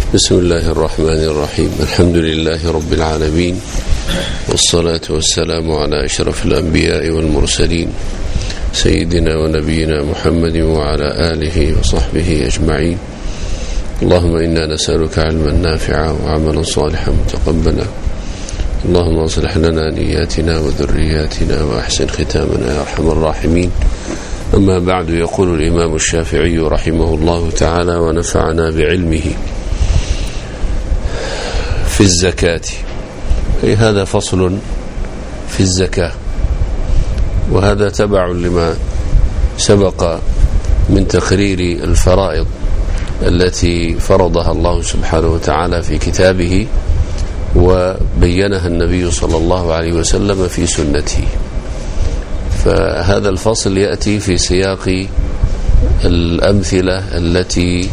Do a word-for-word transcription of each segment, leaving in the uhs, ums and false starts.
بسم الله الرحمن الرحيم. الحمد لله رب العالمين، والصلاة والسلام على أشرف الأنبياء والمرسلين سيدنا ونبينا محمد وعلى آله وصحبه أجمعين. اللهم إنا نسألك علما نافعا وعملا صالحا متقبلا. اللهم اصلح لنا نياتنا وذرياتنا وأحسن ختامنا يا أرحم الراحمين. أما بعد، يقول الإمام الشافعي رحمه الله تعالى ونفعنا بعلمه في الزكاة. أي هذا فصل في الزكاة، وهذا تبع لما سبق من تقرير الفرائض التي فرضها الله سبحانه وتعالى في كتابه وبينها النبي صلى الله عليه وسلم في سنته. فهذا الفصل يأتي في سياق الأمثلة التي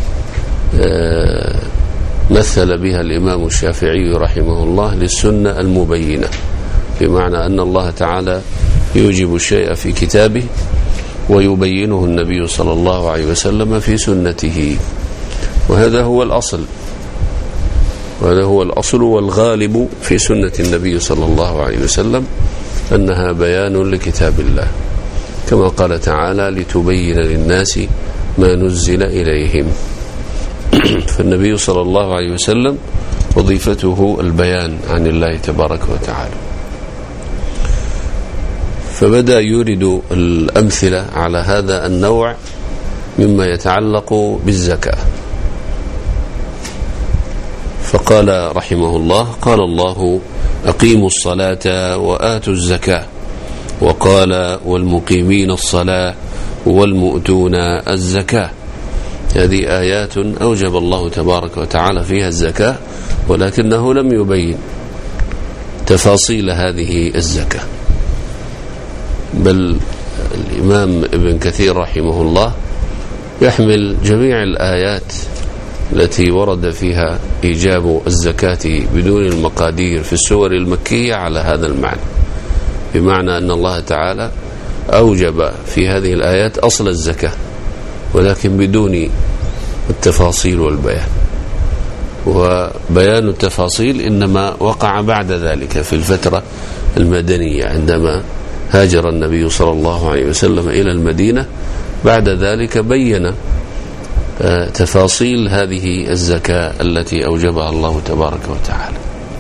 مثل بها الإمام الشافعي رحمه الله للسنة المبينة، بمعنى أن الله تعالى يوجب الشيء في كتابه ويبينه النبي صلى الله عليه وسلم في سنته، وهذا هو الأصل وهذا هو الأصل والغالب في سنة النبي صلى الله عليه وسلم، أنها بيان لكتاب الله، كما قال تعالى لتبين للناس ما نزل إليهم. فالنبي صلى الله عليه وسلم وظيفته البيان عن الله تبارك وتعالى. فبدأ يورد الأمثلة على هذا النوع مما يتعلق بالزكاة. فقال رحمه الله: قال الله: أقيموا الصلاة وآتوا الزكاة، وقال: والمقيمين الصلاة والمؤتون الزكاة. هذه آيات أوجب الله تبارك وتعالى فيها الزكاة، ولكنه لم يبين تفاصيل هذه الزكاة، بل الإمام ابن كثير رحمه الله يحمل جميع الآيات التي ورد فيها إيجاب الزكاة بدون المقادير في السور المكية على هذا المعنى، بمعنى أن الله تعالى أوجب في هذه الآيات أصل الزكاة، ولكن بدون التفاصيل والبيان، وبيان التفاصيل إنما وقع بعد ذلك في الفترة المدنية عندما هاجر النبي صلى الله عليه وسلم إلى المدينة. بعد ذلك بين تفاصيل هذه الزكاة التي أوجبها الله تبارك وتعالى.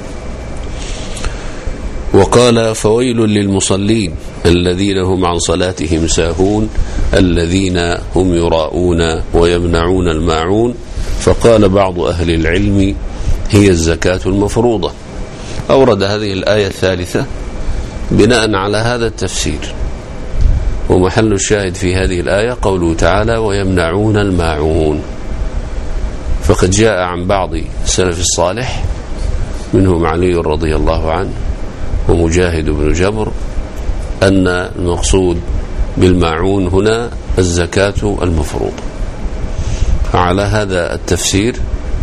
وقال: فويل للمصلين الذين هم عن صلاتهم ساهون الذين هم يراءون ويمنعون الماعون. فقال بعض أهل العلم: هي الزكاة المفروضة. أورد هذه الآية الثالثة بناء على هذا التفسير، ومحل الشاهد في هذه الآية قوله تعالى: ويمنعون الماعون. فقد جاء عن بعض السلف الصالح منهم علي رضي الله عنه ومجاهد بن جبر أن المقصود بالماعون هنا الزكاة المفروضة. فعلى هذا التفسير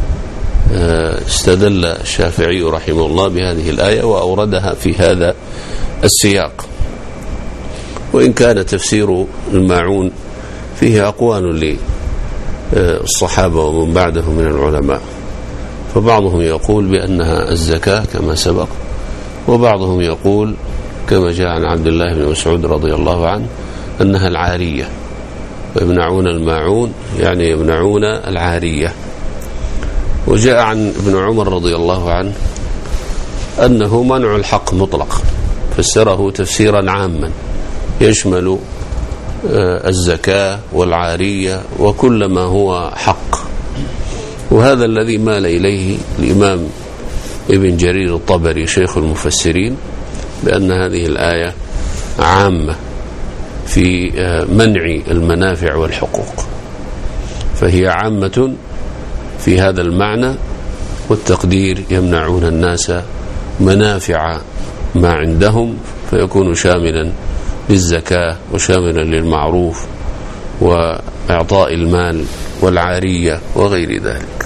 استدل الشافعي رحمه الله بهذه الآية وأوردها في هذا السياق، وإن كان تفسير الماعون فيه أقوال للصحابة ومن بعدهم من العلماء، فبعضهم يقول بأنها الزكاة كما سبق، وبعضهم يقول كما جاء عن عبد الله بن مسعود رضي الله عنه أنها العارية، ويمنعون الماعون يعني يمنعون العارية. وجاء عن ابن عمر رضي الله عنه أنه منع الحق مطلق، فسره تفسيرا عاما يشمل الزكاة والعارية وكل ما هو حق. وهذا الذي مال إليه الإمام ابن جرير الطبري شيخ المفسرين، بأن هذه الآية عامة في منع المنافع والحقوق، فهي عامة في هذا المعنى، والتقدير يمنعون الناس منافع ما عندهم، فيكون شاملا للزكاة وشاملا للمعروف وإعطاء المال والعارية وغير ذلك.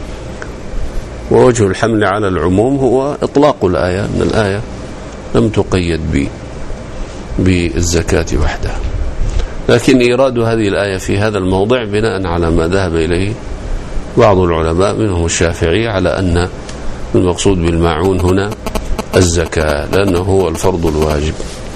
ووجه الحمل على العموم هو إطلاق الآية، أن الآية لم تقيد بالزكاة وحدها، لكن إيراد هذه الآية في هذا الموضع بناء على ما ذهب إليه بعض العلماء منهم الشافعي على أن المقصود بالماعون هنا الزكاة، لأنه هو الفرض الواجب.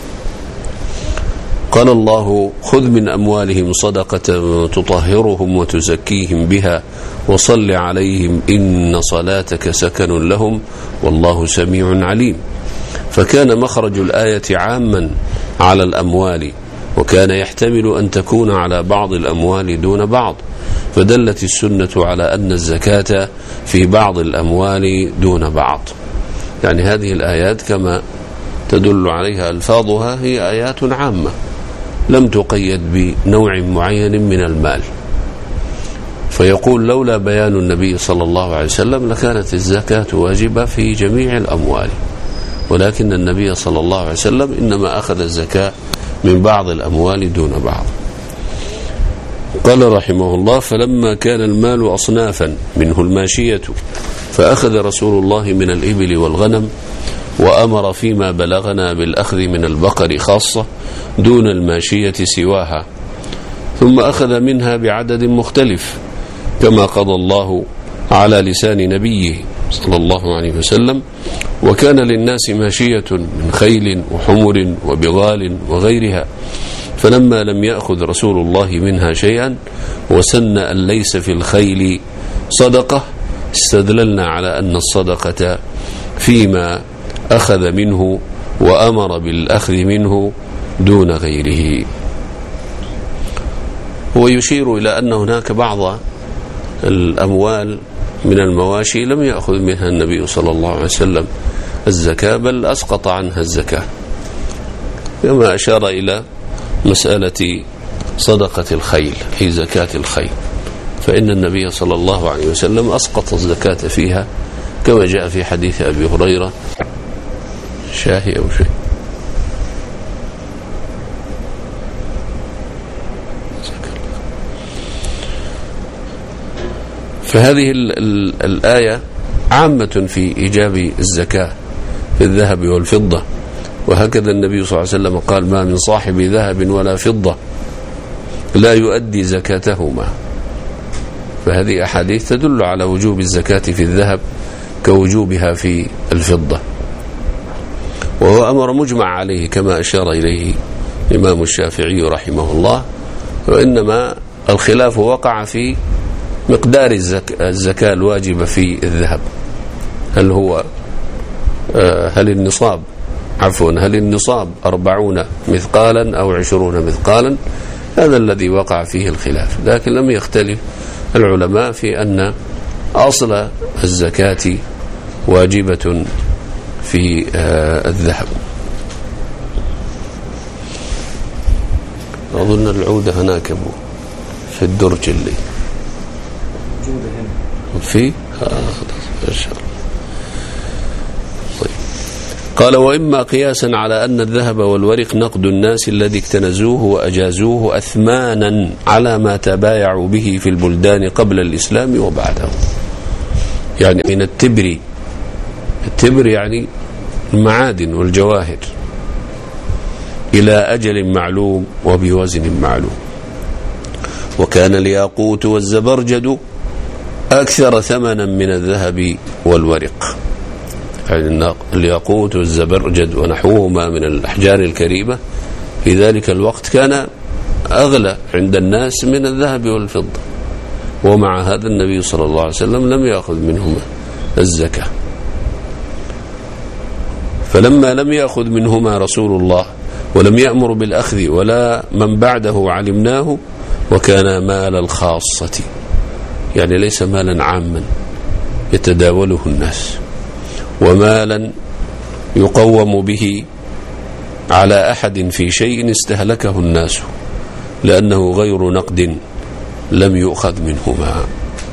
قال الله: خذ من أموالهم صدقة تطهرهم وتزكيهم بها وصل عليهم إن صلاتك سكن لهم والله سميع عليم. فكان مخرج الآية عاما على الأموال، وكان يحتمل أن تكون على بعض الأموال دون بعض، فدلت السنة على أن الزكاة في بعض الأموال دون بعض. يعني هذه الآيات كما تدل عليها ألفاظها هي آيات عامة لم تقيد بنوع معين من المال. فيقول: لولا بيان النبي صلى الله عليه وسلم لكانت الزكاة واجبة في جميع الأموال، ولكن النبي صلى الله عليه وسلم إنما أخذ الزكاة من بعض الأموال دون بعض. قال رحمه الله: فلما كان المال أصنافا منه الماشية فأخذ رسول الله من الإبل والغنم، وأمر فيما بلغنا بالأخذ من البقر خاصة دون الماشية سواها، ثم أخذ منها بعدد مختلف كما قضى الله على لسان نبيه صلى الله عليه وسلم: وكان للناس ماشية من خيل وحمر وبغال وغيرها، فلما لم يأخذ رسول الله منها شيئا وسن أن ليس في الخيل صدقة استدللنا على أن الصدقة فيما أخذ منه وأمر بالأخذ منه دون غيره. ويشير إلى أن هناك بعض الأموال من المواشي لم يأخذ منها النبي صلى الله عليه وسلم الزكاة، بل أسقط عنها الزكاة، كما أشار إلى مسألة صدقة الخيل في زكاة الخيل، فإن النبي صلى الله عليه وسلم أسقط الزكاة فيها كما جاء في حديث أبي هريرة. شاهي أو شيء فهذه ال ال الآية عامة في إيجاب الزكاة في الذهب والفضة، وهكذا النبي صلى الله عليه وسلم قال: ما من صاحب ذهب ولا فضة لا يؤدي زكاتهما. فهذه أحاديث تدل على وجوب الزكاة في الذهب كوجوبها في الفضة، وهو أمر مجمع عليه كما أشار إليه الإمام الشافعي رحمه الله. وإنما الخلاف وقع في مقدار الزكاة الواجبة في الذهب، هل هو هل النصاب عفوا هل النصاب أربعون مثقالا أو عشرون مثقالا؟ هذا الذي وقع فيه الخلاف، لكن لم يختلف العلماء في أن أصل الزكاة واجبة في الذهب. أظن العودة هناك في الدرج اللي في إن شاء الله. طيب. قال: وإما قياسا على أن الذهب والورق نقد الناس الذي اكتنزوه وأجازوه أثمانا على ما تبايعوا به في البلدان قبل الإسلام وبعده، يعني من التبر. التبر يعني المعادن والجواهر إلى أجل معلوم وبوزن معلوم. وكان الياقوت والزبرجد أكثر ثمنا من الذهب والورق، يعني الياقوت والزبرجد ونحوهما من الأحجار الكريمة في ذلك الوقت كان أغلى عند الناس من الذهب والفضة، ومع هذا النبي صلى الله عليه وسلم لم يأخذ منهما الزكاة. فلما لم يأخذ منهما رسول الله ولم يأمر بالأخذ ولا من بعده علمناه، وكان مال الخاصة، يعني ليس مالا عاما يتداوله الناس، ومالا يقوم به على أحد في شيء استهلكه الناس، لأنه غير نقد لم يؤخذ منهما.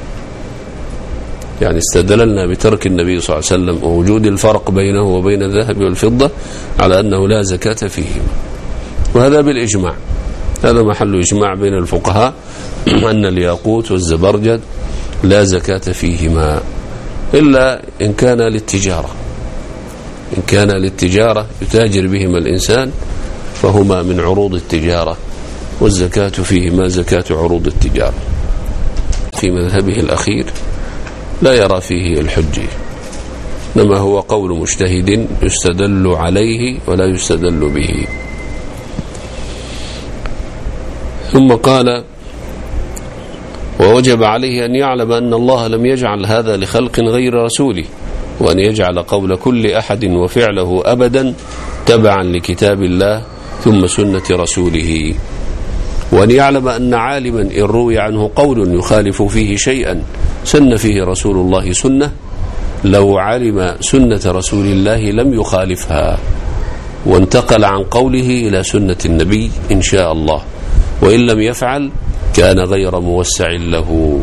يعني استدللنا بترك النبي صلى الله عليه وسلم ووجود الفرق بينه وبين الذهب والفضة على أنه لا زكاة فيهما، وهذا بالإجماع، هذا محل إجماع بين الفقهاء أن الياقوت والزبرجد لا زكاة فيهما إلا إن كان للتجارة. إن كان للتجارة يتاجر بهما الإنسان فهما من عروض التجارة، والزكاة فيهما زكاة عروض التجارة. في مذهبه الأخير لا يرى فيه الحجة، إنما هو قول مجتهد يستدل عليه ولا يستدل به. ثم قال: ووجب عليه أن يعلم أن الله لم يجعل هذا لخلق غير رسوله، وأن يجعل قول كل أحد وفعله أبدا تبعا لكتاب الله ثم سنة رسوله، وأن يعلم أن عالما إن روي عنه قول يخالف فيه شيئا سن فيه رسول الله سنة، لو علم سنة رسول الله لم يخالفها، وانتقل عن قوله إلى سنة النبي إن شاء الله، وإن لم يفعل كان غير موسع له.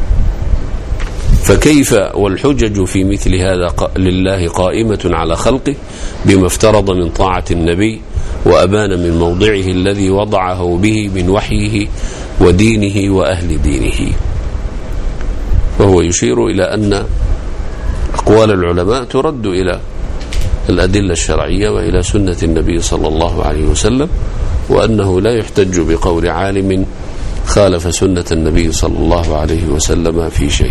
فكيف والحجج في مثل هذا لله قائمة على خلقه بما افترض من طاعة النبي وأبان من موضعه الذي وضعه به من وحيه ودينه وأهل دينه. وهو يشير إلى أن أقوال العلماء ترد إلى الأدلة الشرعية وإلى سنة النبي صلى الله عليه وسلم، وأنه لا يحتج بقول عالم خالف سنة النبي صلى الله عليه وسلم في شيء.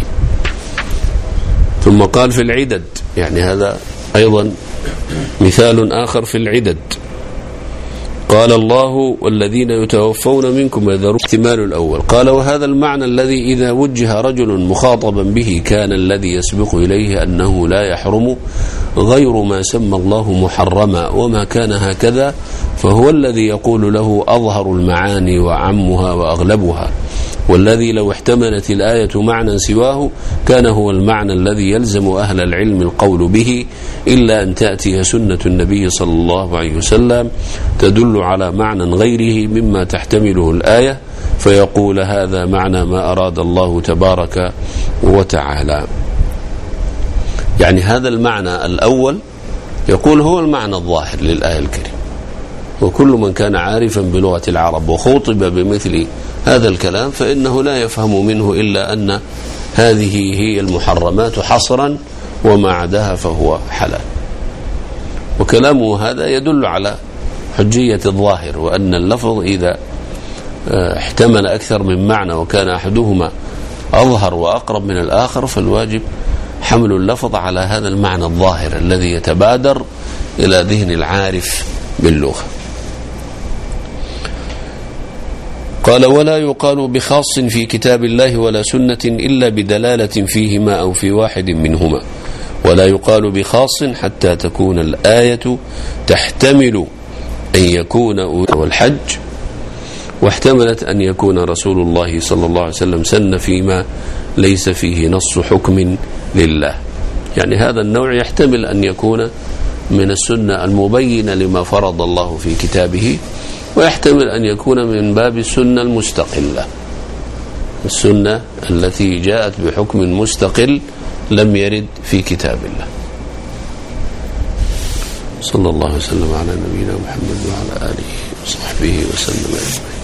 ثم قال: في العدد، يعني هذا أيضا مثال آخر في العدد. قال الله: والذين يتوفون منكم يذرون. احتمال الأول. قال: وهذا المعنى الذي إذا وجه رجل مخاطبا به كان الذي يسبق إليه أنه لا يحرم غير ما سمى الله محرما، وما كان هكذا فهو الذي يقول له أظهر المعاني وعمها وأغلبها، والذي لو احتملت الآية معنى سواه كان هو المعنى الذي يلزم أهل العلم القول به، إلا أن تأتي سنة النبي صلى الله عليه وسلم تدل على معنى غيره مما تحتمله الآية، فيقول هذا معنى ما أراد الله تبارك وتعالى. يعني هذا المعنى الأول يقول هو المعنى الظاهر للآية الكريمة، وكل من كان عارفا بلغة العرب وخوطب بمثل هذا الكلام فإنه لا يفهم منه إلا أن هذه هي المحرمات حصرا وما عداها فهو حلال. وكلامه هذا يدل على حجية الظاهر، وأن اللفظ إذا احتمل أكثر من معنى وكان أحدهما أظهر وأقرب من الآخر فالواجب حمل اللفظ على هذا المعنى الظاهر الذي يتبادر إلى ذهن العارف باللغة. قال: ولا يقال بخاص في كتاب الله ولا سنة إلا بدلالة فيهما أو في واحد منهما، ولا يقال بخاص حتى تكون الآية تحتمل أن يكون والحج، واحتملت أن يكون رسول الله صلى الله عليه وسلم سن فيما ليس فيه نص حكم لله. يعني هذا النوع يحتمل أن يكون من السنة المبينة لما فرض الله في كتابه، ويحتمل أن يكون من باب السنة المستقلة، السنة التي جاءت بحكم مستقل لم يرد في كتاب الله. صلى الله وسلم على نبينا محمد وعلى آله وصحبه وسلم.